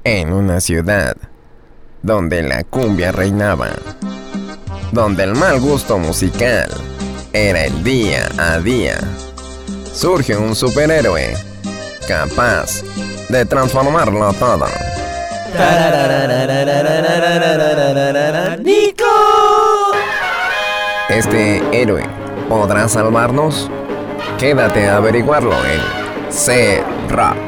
En una ciudad donde la cumbia reinaba, donde el mal gusto musical era el día a día, surge un superhéroe capaz de transformarlo todo. ¡Nico! ¿Este héroe podrá salvarnos? Quédate a averiguarlo en C-Rock.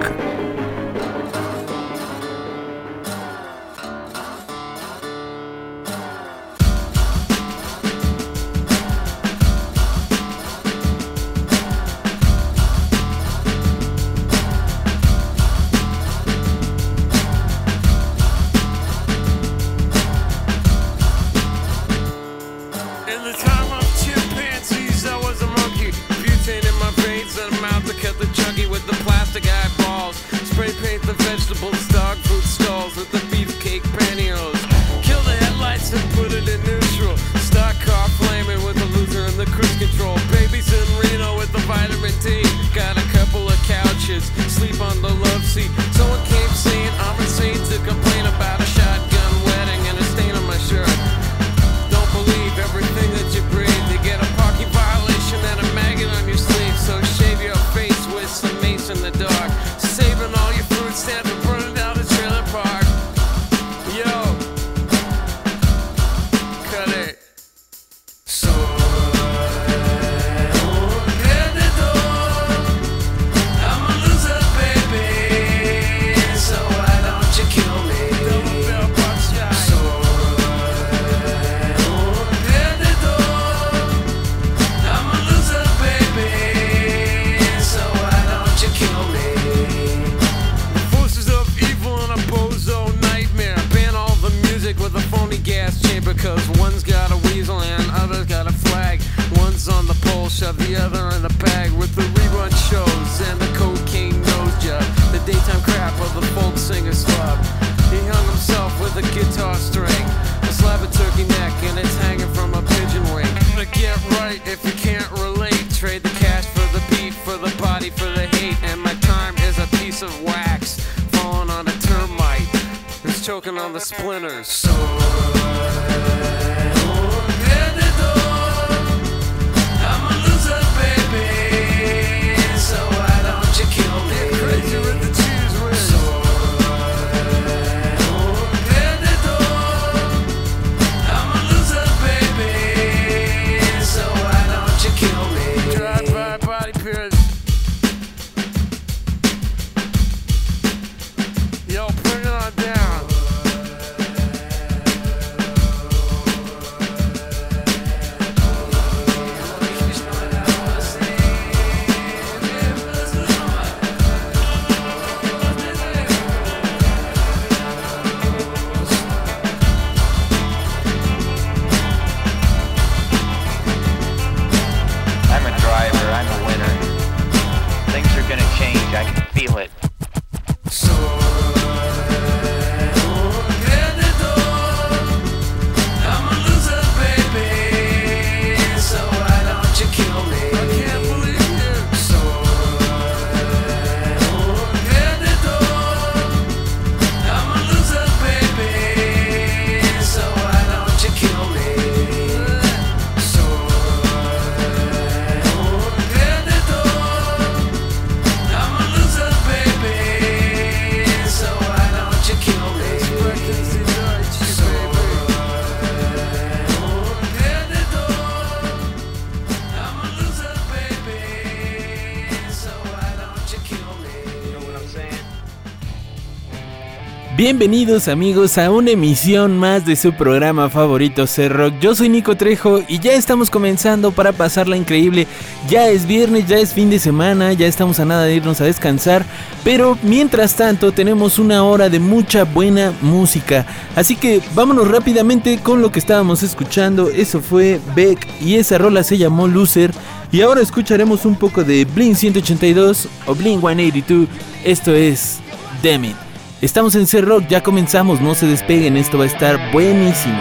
Bienvenidos amigos a una emisión más de su programa favorito C-Rock. Yo soy Nico Trejo y ya estamos comenzando para pasarla increíble. Ya es viernes, ya es fin de semana, ya estamos a nada de irnos a descansar. Pero mientras tanto tenemos una hora de mucha buena música. Así que vámonos rápidamente con lo que estábamos escuchando. Eso fue Beck y esa rola se llamó Loser. Y ahora escucharemos un poco de Blink 182 o Blink 182. Esto es Damn It. Estamos en C-Rock, ya comenzamos, no se despeguen, esto va a estar buenísimo.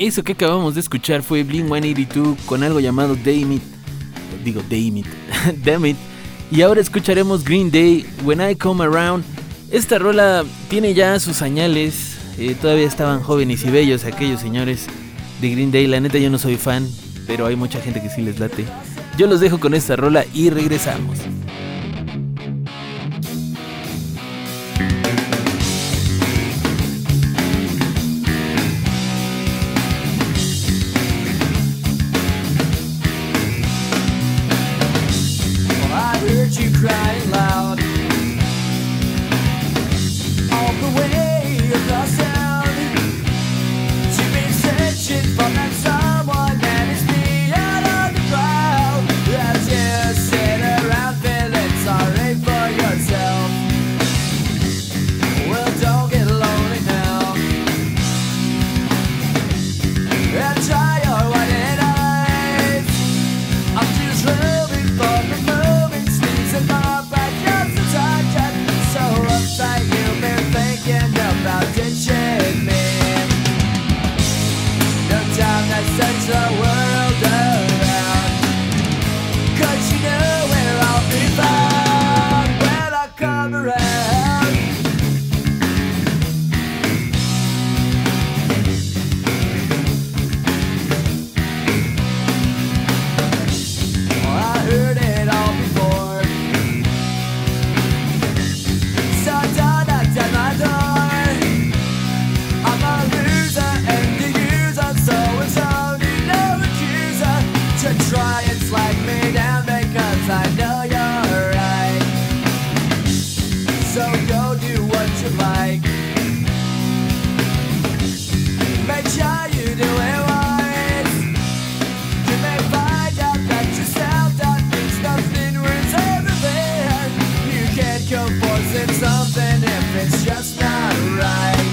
Eso que acabamos de escuchar fue Blink-182 con algo llamado Damn It. Damn It. Y ahora escucharemos Green Day, When I Come Around. Esta rola tiene ya sus señales. Todavía estaban jóvenes y bellos aquellos señores de Green Day. La neta yo no soy fan, pero hay mucha gente que sí les late. Yo los dejo con esta rola y regresamos. You crying loud all the way across town. You've been searching for that someone that is beyond the crowd. As you sit around feeling sorry for yourself. Well, don't get lonely now, and try your white eyes. I'm just hoping for the moment. My back the target, so uptight you've been thinking about ditching me. No time to search the world around, 'cause you know where I'll be found when I come around. Well, I heard it all before. Try and slide me down because I know you're right. So go do what you like. Make sure you do it wise. You may find out that yourself that means nothing worth everything. You can't go forcing something if it's just not right.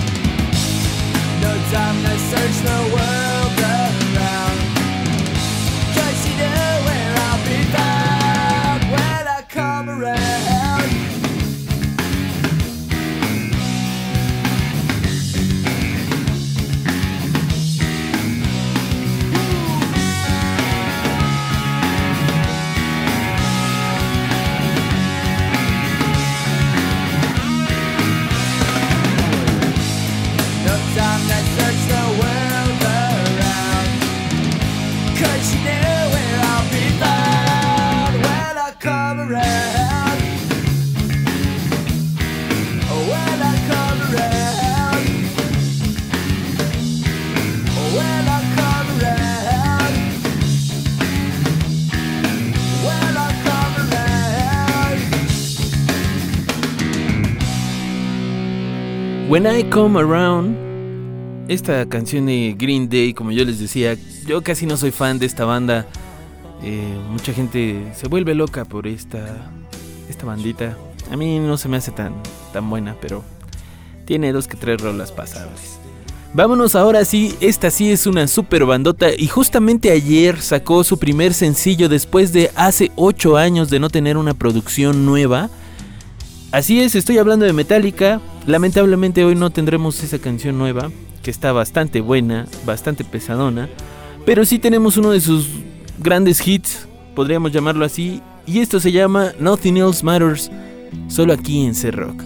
No time to search the world around. You know where I'll be found when I come around. No time to search the world around, 'cause you know where I'll be found when I come around. When I come around. When I come around. When I come around. When I Come Around. Esta canción de Green Day, como yo les decía, yo casi no soy fan de esta banda. Mucha gente se vuelve loca por esta bandita. A mí no se me hace tan buena, pero tiene 2 que 3 rolas pasables. Vámonos ahora sí, esta sí es una super bandota y justamente ayer sacó su primer sencillo después de hace 8 años de no tener una producción nueva. Así es, estoy hablando de Metallica. Lamentablemente hoy no tendremos esa canción nueva, que está bastante buena, bastante pesadona, pero sí tenemos uno de sus grandes hits, podríamos llamarlo así, y esto se llama Nothing Else Matters, solo aquí en C-Rock.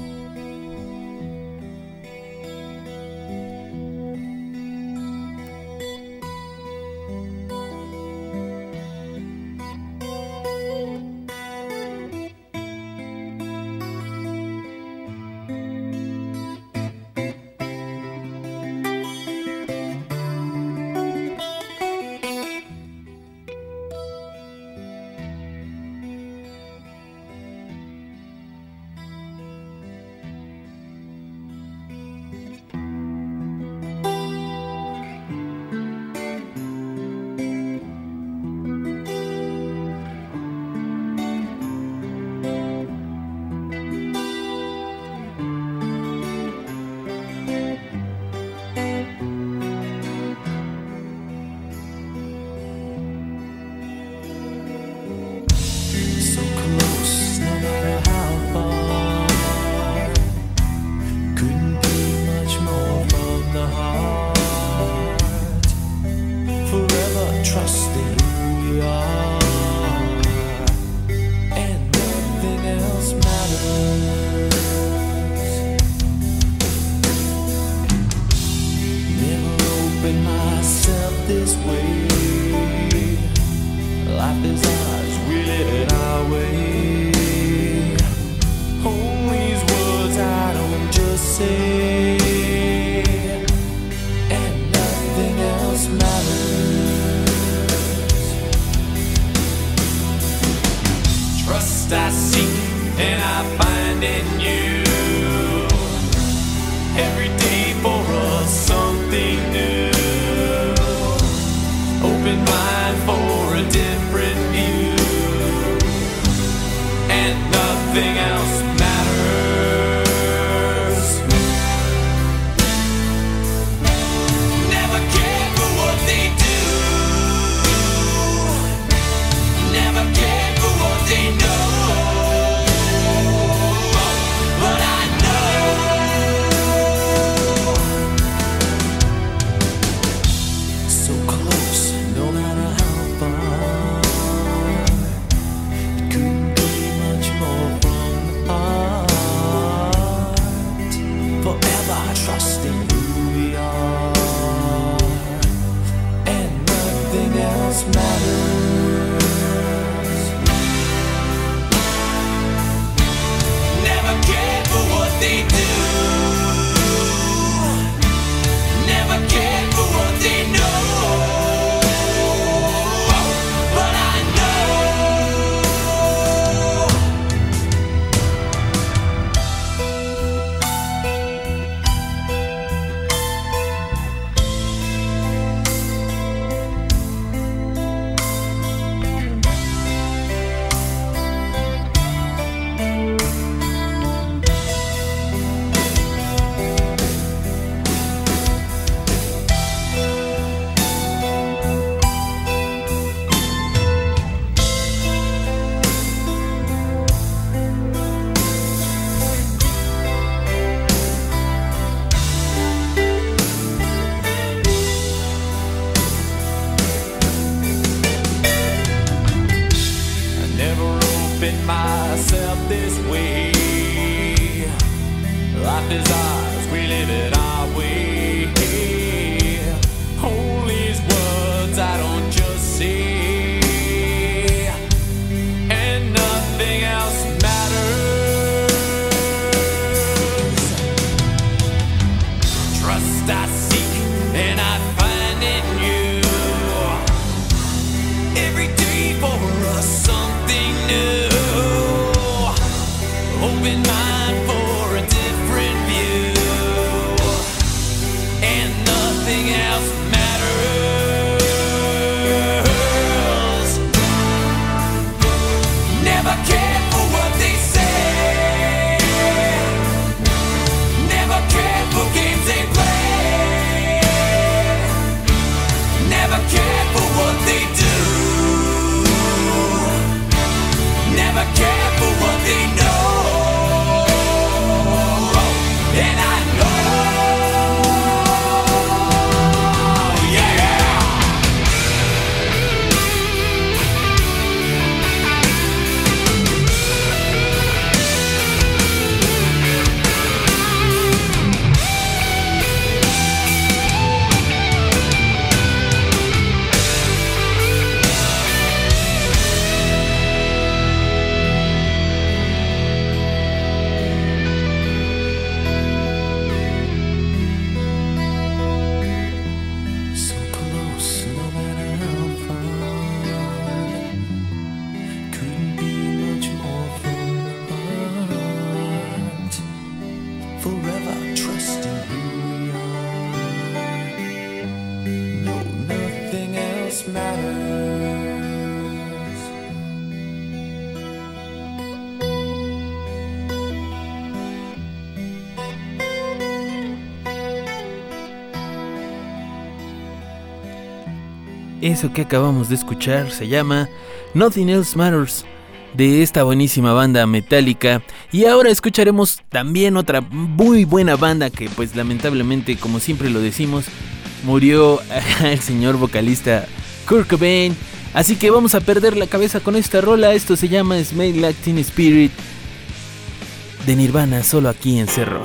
trust in who we are, and nothing else matters. Never opened myself this way. Life is ours, we live it our way. Hold these words I don't just say, and nothing else matters. Trust I seek and I find in you. Every day for us something new. Open mind for a different view, and nothing else matters. Never cared for what they do, never cared for what they know, but I know so close, no matter how far. It couldn't be much more from the heart. Forever trusting who we are, and nothing else matters. Never cared for what they do, never cared for what they know, but I know I never opened myself this way. Life is ours, we live it our way. Hold these words I don't just say, and nothing else matters. Trust I seek and I find in you. Every day for us something new. Open mind for a different view, and nothing else matters. Never cared for what they say, never cared for games they play, never cared for what they do, never cared for what they know, and I know, yeah. So close, no matter how far. Couldn't be much more from the heart. Forever trusting who we are. No, nothing else matters. Eso que acabamos de escuchar se llama Nothing Else Matters, de esta buenísima banda Metallica. Y ahora escucharemos también otra muy buena banda que, pues lamentablemente, como siempre lo decimos, murió el señor vocalista Kurt Cobain. Así que vamos a perder la cabeza con esta rola. Esto se llama Smell Like Teen Spirit de Nirvana, solo aquí en C-Rock.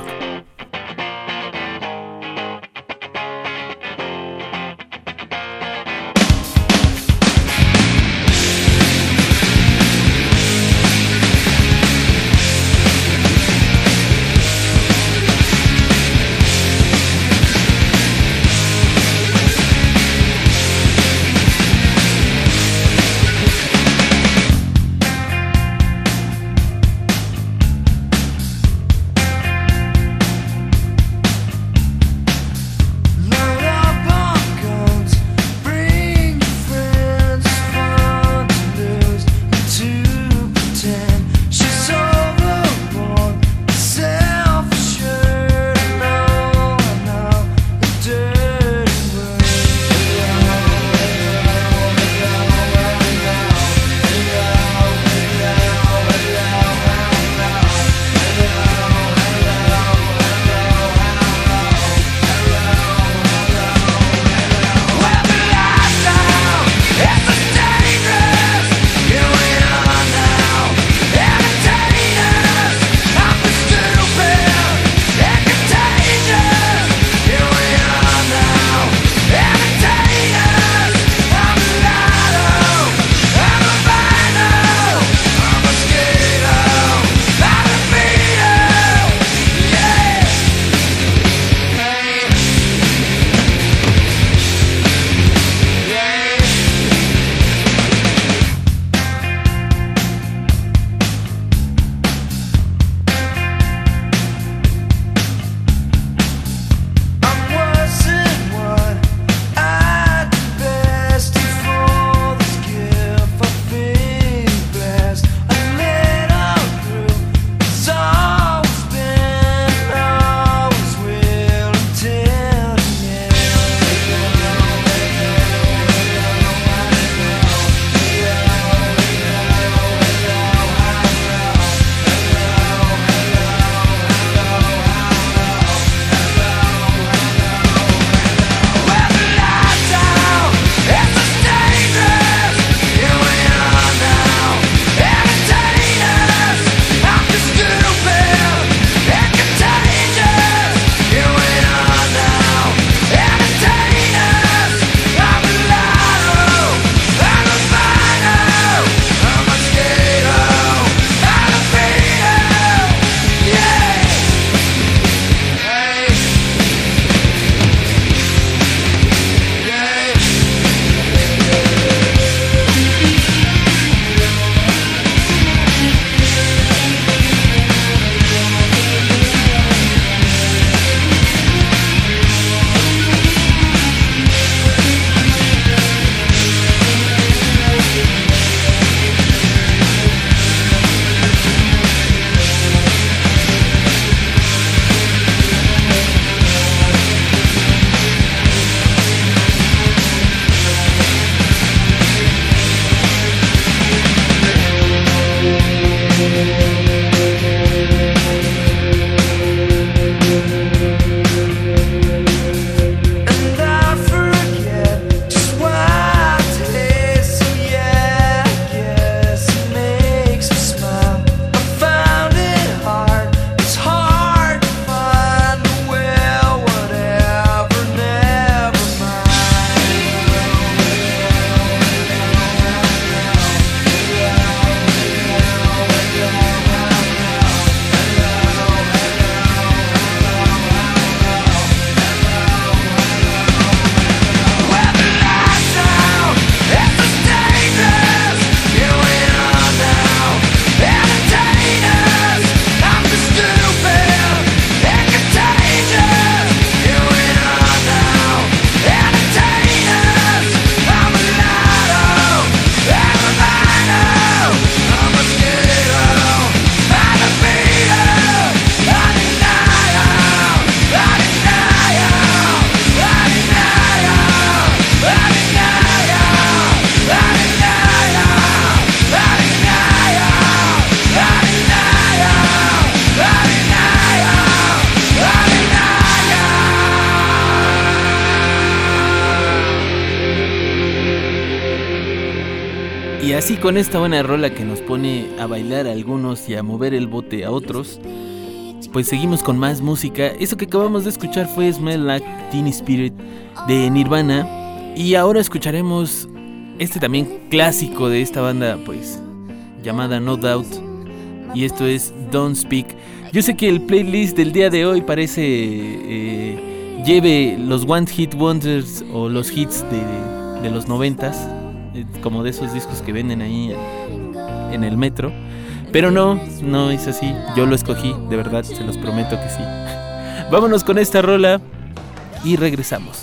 Y así con esta buena rola que nos pone a bailar a algunos y a mover el bote a otros, pues seguimos con más música. Eso que acabamos de escuchar fue Smell Like Teen Spirit de Nirvana. Y ahora escucharemos este también clásico de esta banda, pues llamada No Doubt. Y esto es Don't Speak. Yo sé que el playlist del día de hoy parece lleve los One Hit Wonders o los hits de los 90s, como de esos discos que venden ahí en el metro. Pero no es así. Yo lo escogí, de verdad, se los prometo que sí. Vámonos con esta rola y regresamos.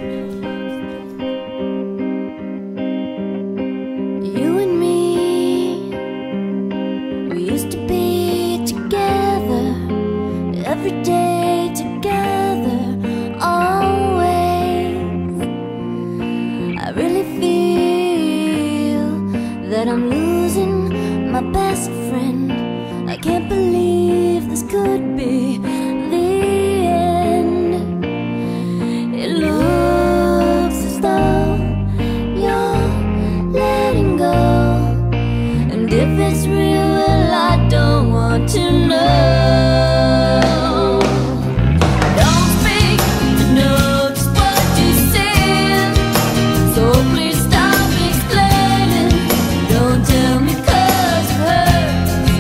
You and me, we used to be together, every day together, always. I really feel that I'm losing my best friend. I can't believe this could be the end. It looks as though you're letting go, and if it's real, well, I don't want to know. Don't speak to know just what you said, so please stop explaining. Don't tell me 'cause it hurts.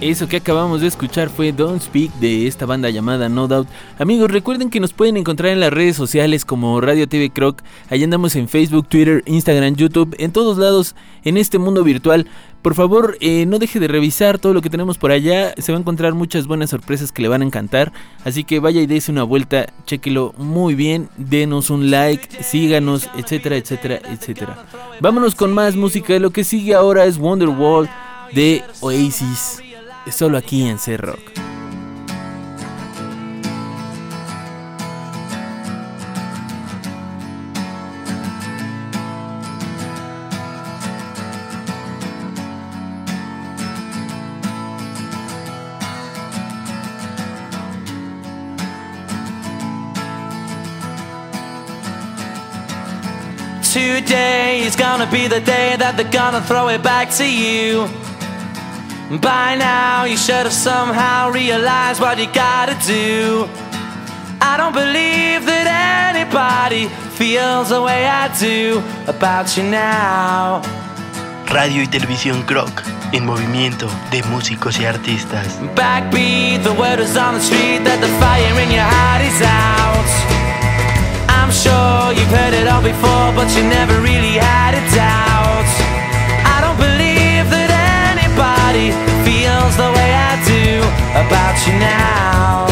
Eso que acabamos de escuchar fue Don't Speak de esta banda llamada No Doubt. Amigos, recuerden que nos pueden encontrar en las redes sociales como Radio TV Croc. Allá andamos en Facebook, Twitter, Instagram, YouTube, en todos lados en este mundo virtual. Por favor, no deje de revisar todo lo que tenemos por allá. Se va a encontrar muchas buenas sorpresas que le van a encantar. Así que vaya y dése una vuelta, chéquelo muy bien, denos un like, síganos, etcétera, etcétera, etcétera. Vámonos con más música. Lo que sigue ahora es Wonderwall de Oasis. Solo aquí en C-Rock. Today is gonna be the day that they're gonna throw it back to you. By now you should have somehow realized what you gotta do. I don't believe that anybody feels the way I do about you now. Radio y Televisión Croc, en movimiento de músicos y artistas. Backbeat, the word is on the street that the fire in your heart is out. I'm sure you've heard it all before, but you never really had a doubt. I don't believe that anybody feels the way I do about you now.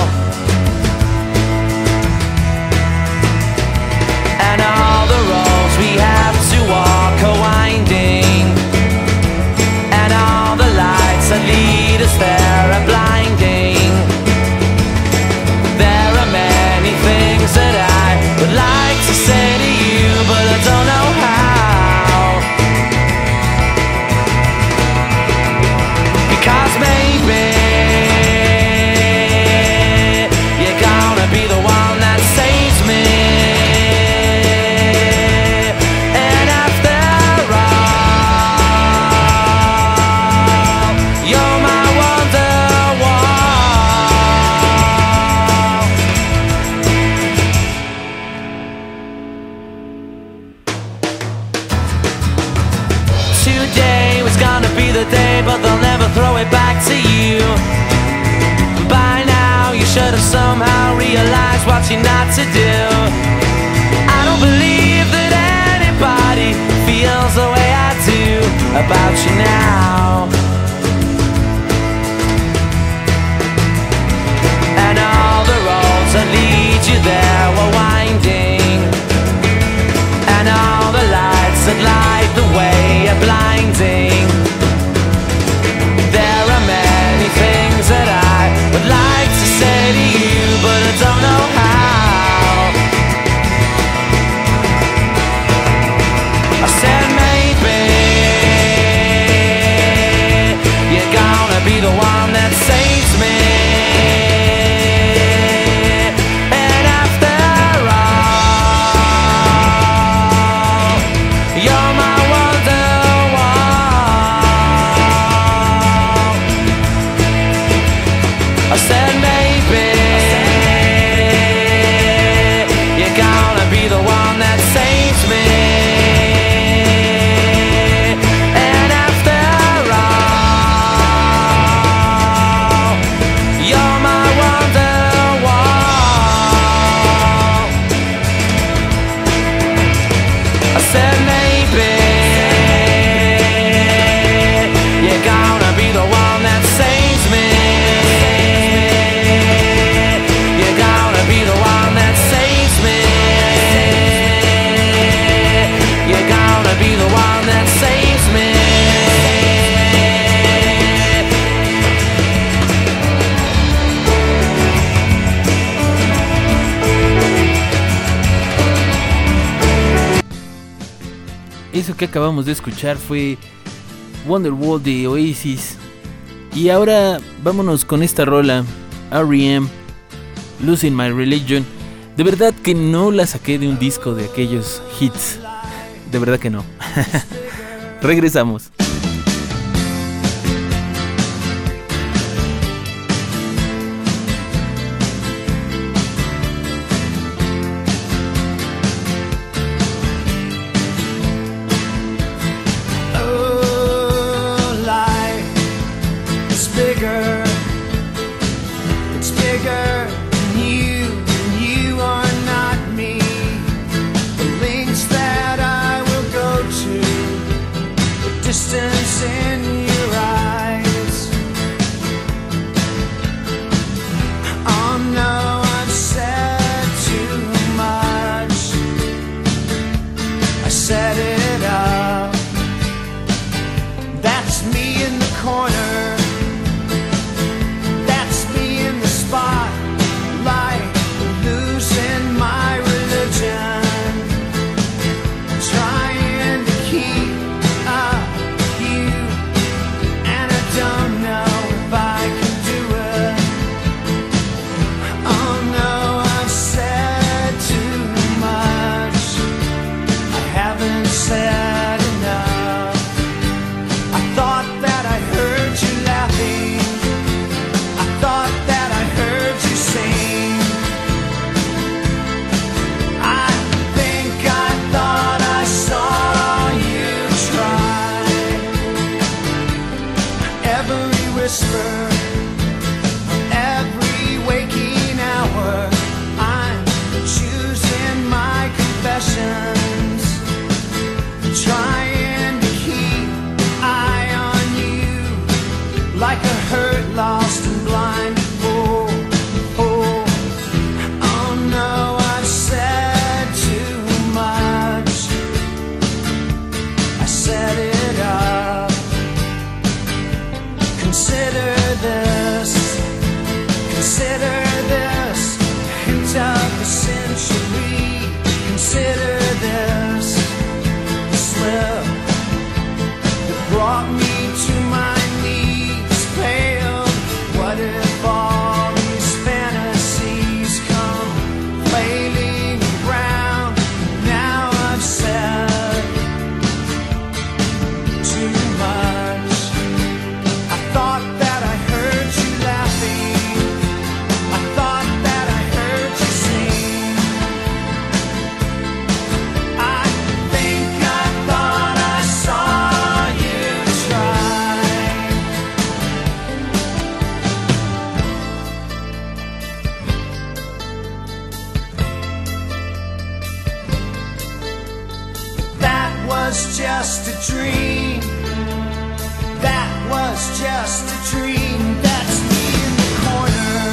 And all the roads we have to walk are winding, and all the lights that lead us there are blinding. There are many things that I would like to say to you, but I don't know how. Because maybe you're gonna be the one that saves me. And after all, you're my Wonderwall. Today was gonna be the day, but they'll never throw it back to you. By now you should have somehow realized what you're not to do. I don't believe that anybody feels the way I do about you now. And all the roads that lead you there were winding, and all the lights that light the way are blinding. There are many things that I would like to say to you, but I don't know how. I said maybe you're gonna be the one that saves me. And after all, you're my Wonderwall. I said maybe you're gonna be the one that saves me. And after all, you're my Wonderwall. I said maybe you're gonna be the one that saves me. You're gonna be the one that saves me. You're gonna be the one that saves me. Eso que acabamos de escuchar fue Wonderwall de Oasis. Y ahora vámonos con esta rola, R.E.M., Losing My Religion. De verdad que no la saqué de un disco de aquellos hits. De verdad que no. Regresamos. Oh, life is bigger was just a dream. That was just a dream. That's me in the corner.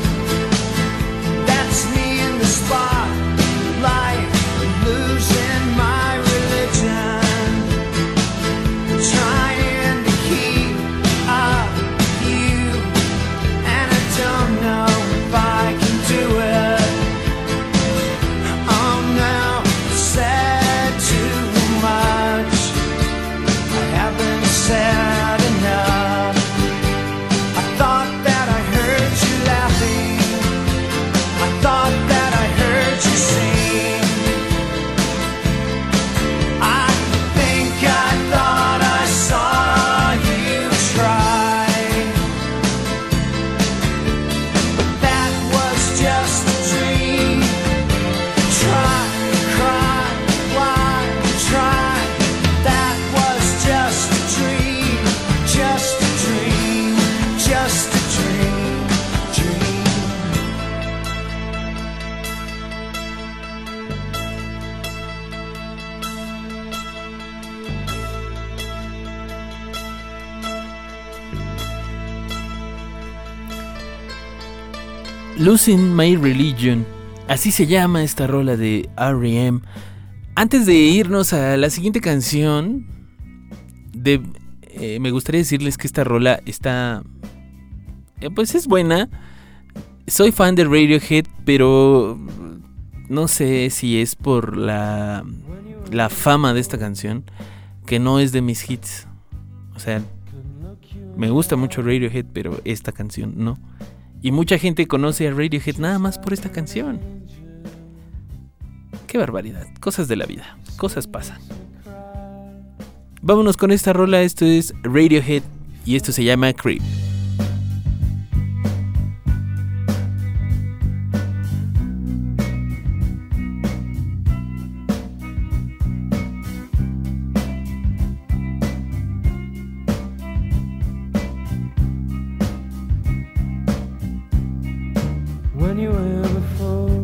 That's me in the spotlight, losing my religion, trying to keep up with you, and I don't know if I can do it. Oh no, I said too much. I haven't said enough. I thought that I heard you laughing. I thought that I heard you sing. I think I thought I saw you try. But that was just a dream. Try, cry, why, try. That was just a dream. Just a dream. Just a dream. Dream. Losing My Religion. Así se llama esta rola de R.E.M. Antes de irnos a la siguiente canción, me gustaría decirles que esta rola está... pues es buena. Soy fan de Radiohead, pero no sé si es por la fama de esta canción, que no es de mis hits. O sea, me gusta mucho Radiohead, pero esta canción no. Y mucha gente conoce a Radiohead nada más por esta canción. Qué barbaridad. Cosas de la vida. Cosas pasan. Vámonos con esta rola. Esto es Radiohead y esto se llama Creep. When you were before,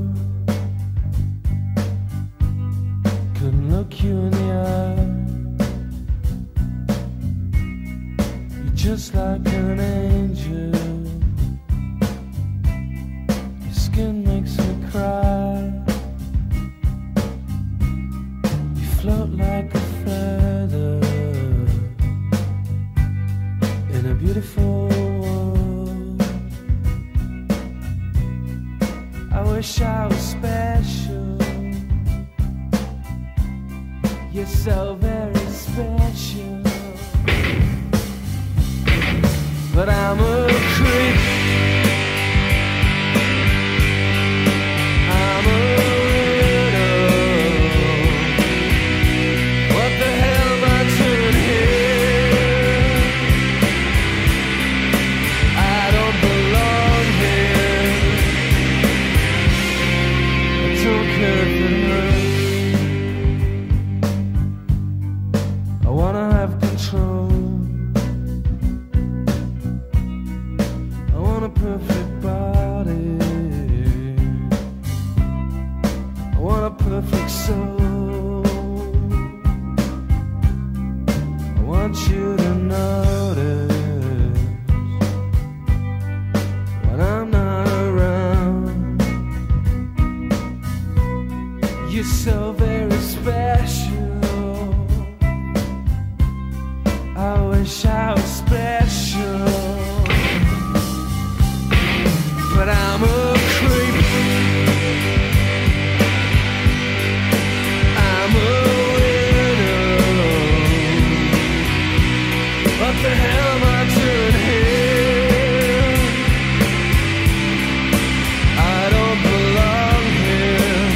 couldn't look you in the eye. You're just like an angel. Your skin makes me cry. You float like a feather in a beautiful world. I wish I was special. You're so very special. But I'm a creep. I'm a widow. What the hell am I doing here? I don't belong here. I don't care if it hurts. I wanna have control. I want a perfect body. I want a perfect soul. I want you to notice when I'm not around. You're so very special. I wish I was special. But I'm a creep. I'm a widow. What the hell am I doing here? I don't belong here.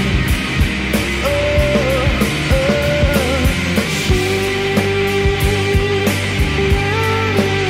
Oh, oh.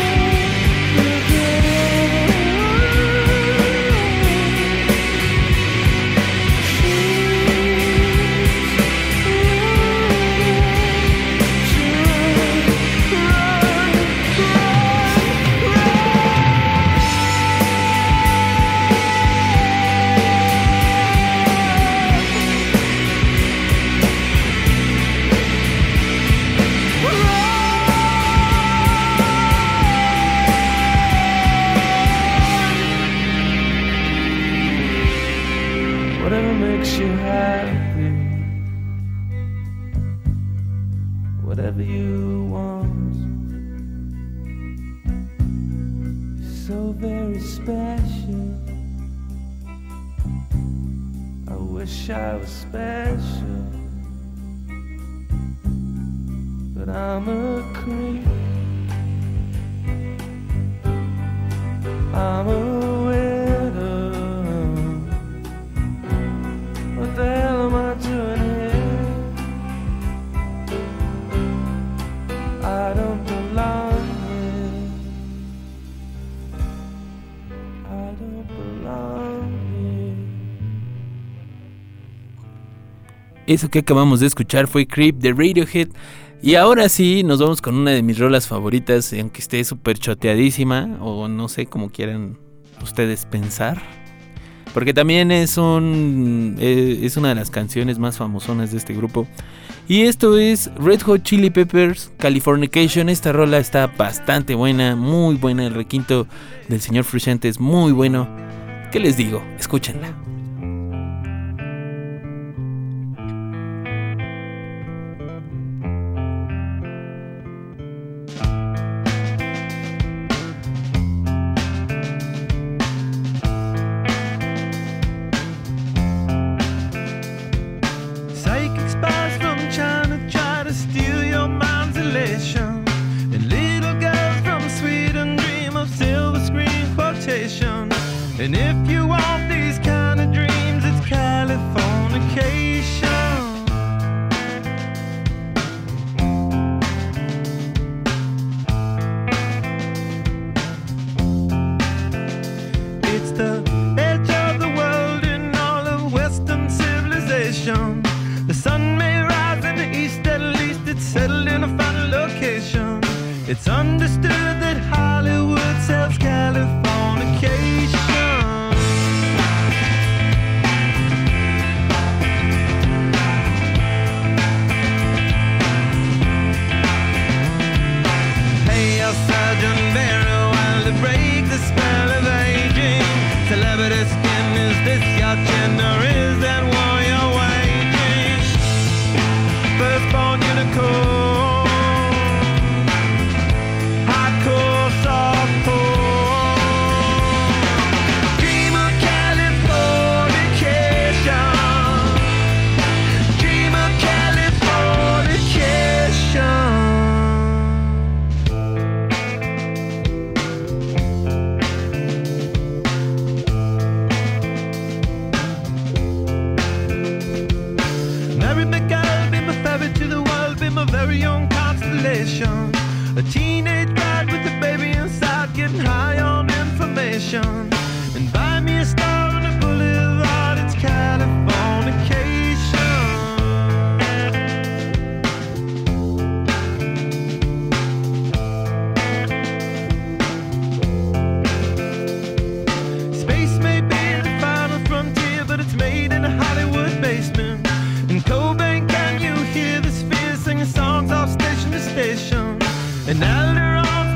you happy. Whatever you want, you're so very special. I wish I was special, but I'm a creep. I'm a widow. What the hell am I doing here? I don't belong here. I don't belong here. Eso que acabamos de escuchar fue Creep de Radiohead. Y ahora sí, nos vamos con una de mis rolas favoritas, aunque esté súper choteadísima, o no sé, como quieran ustedes pensar. Porque también es una de las canciones más famosonas de este grupo. Y esto es Red Hot Chili Peppers, Californication. Esta rola está bastante buena, muy buena. El requinto del señor Frusciante es muy bueno. ¿Qué les digo? Escúchenla. And if you want these kind of dreams, it's Californication. It's the edge of the world in all of Western civilization. The sun may rise in the east, at least it's settled in a final location. It's understood that Hollywood sells Californication. Surgeon very well to break the spell of aging. Celebrity skin, is this your chin or is that war you're waging? Firstborn unicorn, hardcore softcore. Dream of Californication. Dream of Californication. To the world, be my very own constellation. A teenage bride with a baby inside, getting high on information. And buy me a star on a boulevard, it's Californication. Space may be the final frontier, but it's made in a Hollywood basement. In Cobain, can you hear the sphere singing songs off station to station? And Alderon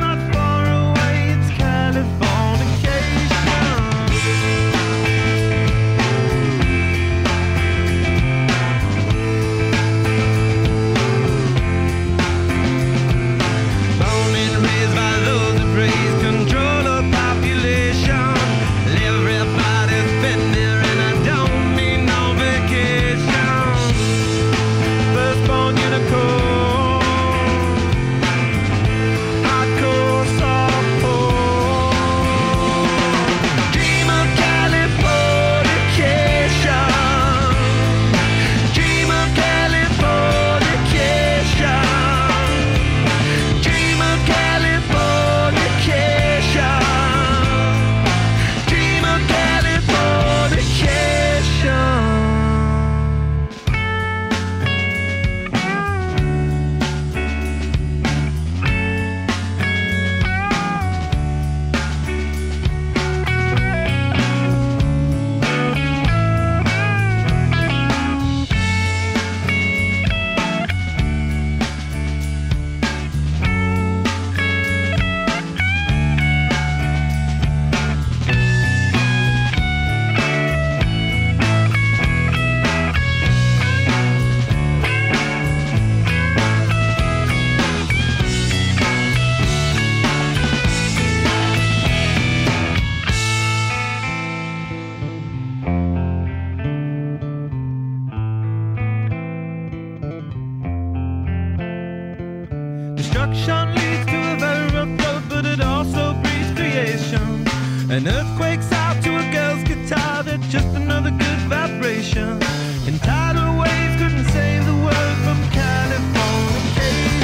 An earthquake's out to a girl's guitar, that's just another good vibration. And tidal waves couldn't save the world from Californication.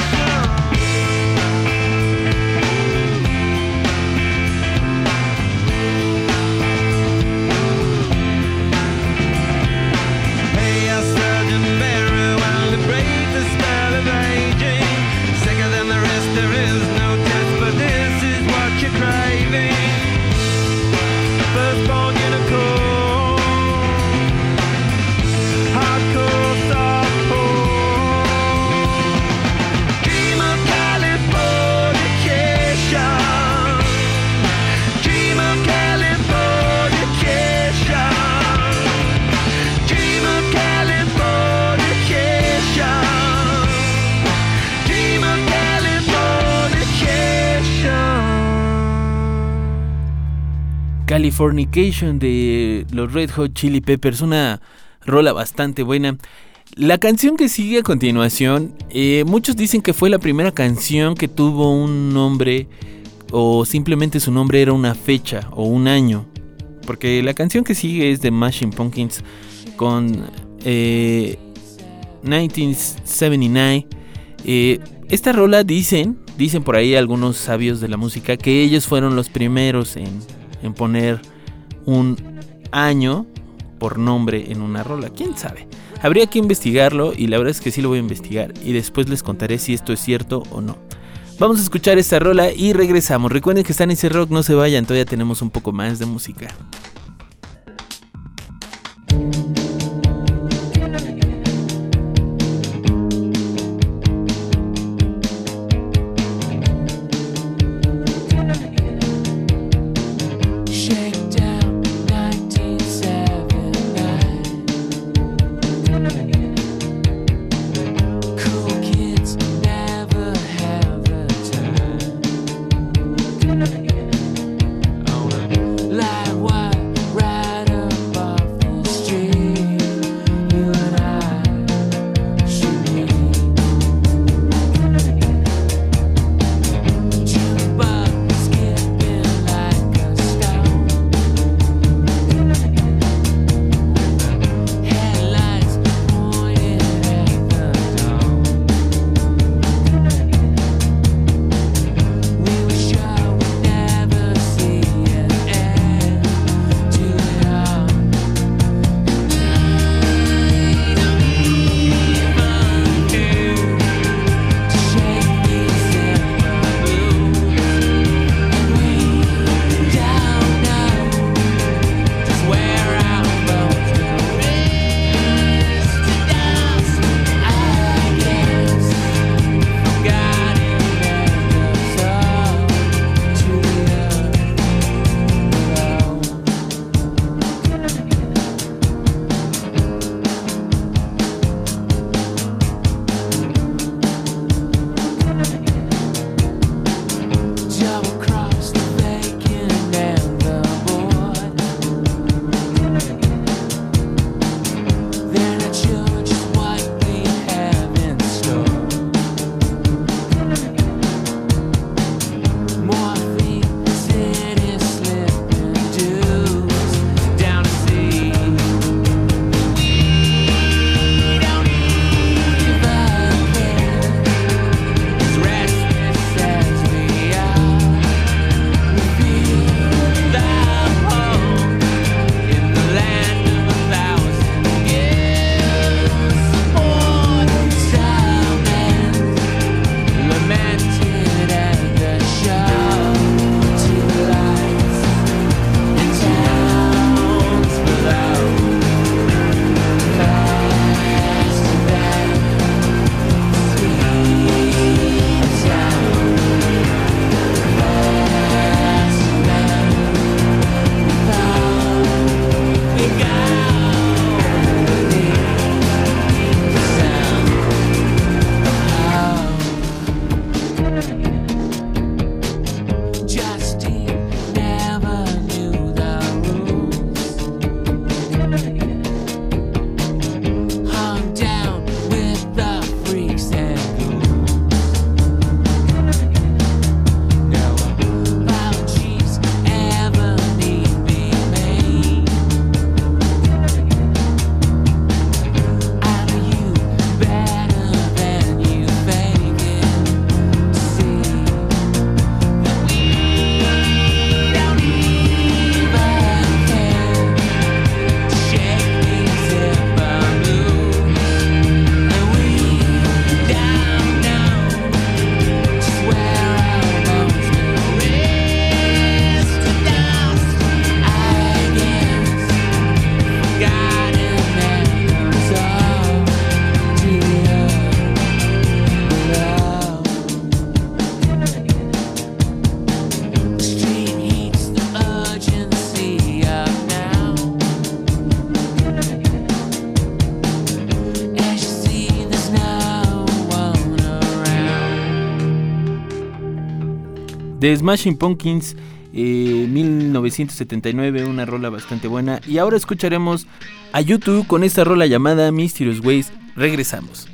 Hey, I Sergeant Barry, while to break the spell of aging. Sicker than the rest, there is no test, but this is what you're craving. Firstborn unicorn, hardcore softcore. Dream of Californication. Dream of Californication. Dream of Californication. Dream of Californication. Californication de los Red Hot Chili Peppers, una rola bastante buena. La canción que sigue a continuación, muchos dicen que fue la primera canción que tuvo un nombre o simplemente su nombre era una fecha o un año, porque la canción que sigue es de Smashing Pumpkins con 1979. Esta rola dicen por ahí algunos sabios de la música que ellos fueron los primeros en poner un año por nombre en una rola. ¿Quién sabe? Habría que investigarlo y la verdad es que sí lo voy a investigar y después les contaré si esto es cierto o no. Vamos a escuchar esta rola y regresamos. Recuerden que están en C-Rock, no se vayan, todavía tenemos un poco más de música. Shakedown 1979. Cool kids never have a time. On a light wire de Smashing Pumpkins, 1979, una rola bastante buena. Y ahora escucharemos a U2 con esta rola llamada Mysterious Ways. Regresamos.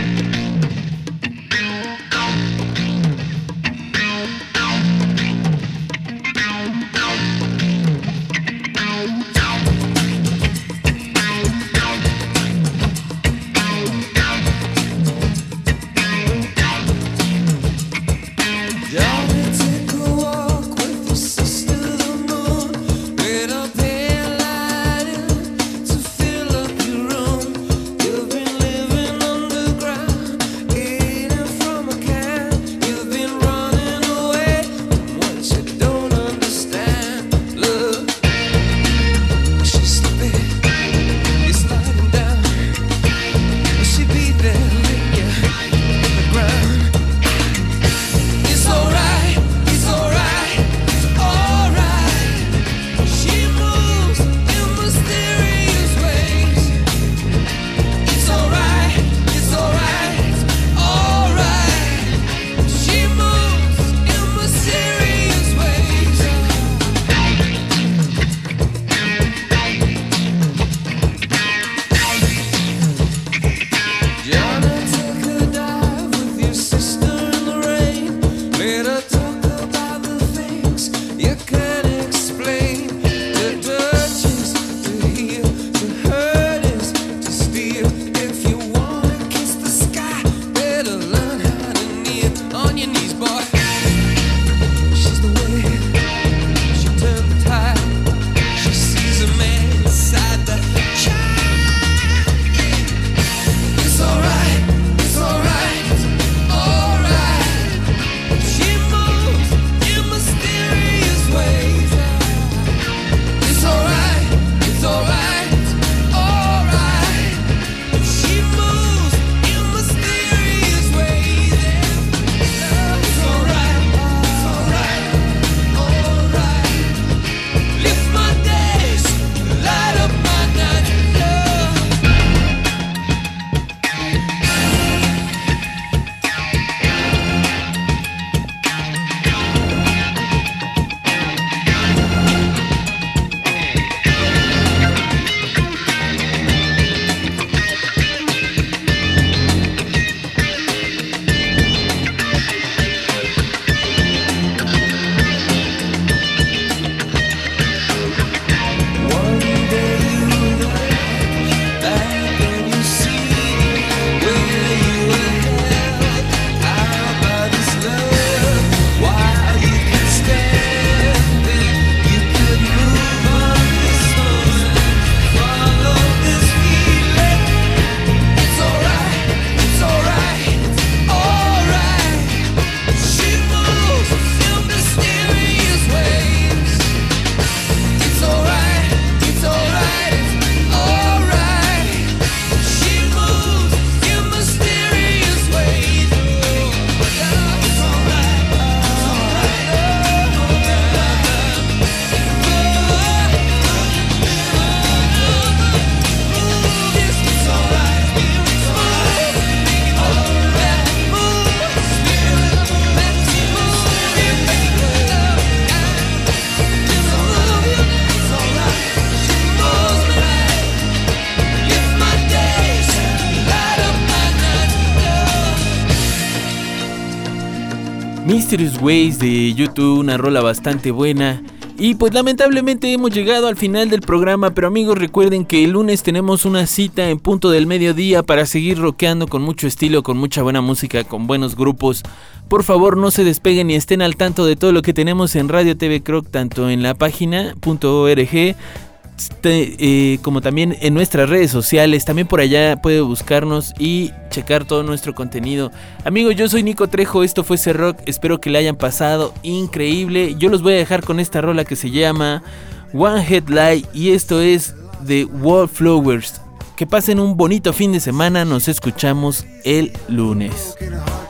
Mysterious Ways de U2, una rola bastante buena. Y pues lamentablemente hemos llegado al final del programa, pero amigos, recuerden que el lunes tenemos una cita en punto del mediodía para seguir rockeando con mucho estilo, con mucha buena música, con buenos grupos. Por favor, no se despeguen y estén al tanto de todo lo que tenemos en Radio TV Croc, tanto en la página .org como también en nuestras redes sociales. También por allá puede buscarnos y checar todo nuestro contenido. Amigos, yo soy Nico Trejo, esto fue C-Rock, espero que le hayan pasado increíble. Yo los voy a dejar con esta rola que se llama One Headlight y esto es de Wallflowers. Que pasen un bonito fin de semana, nos escuchamos el lunes.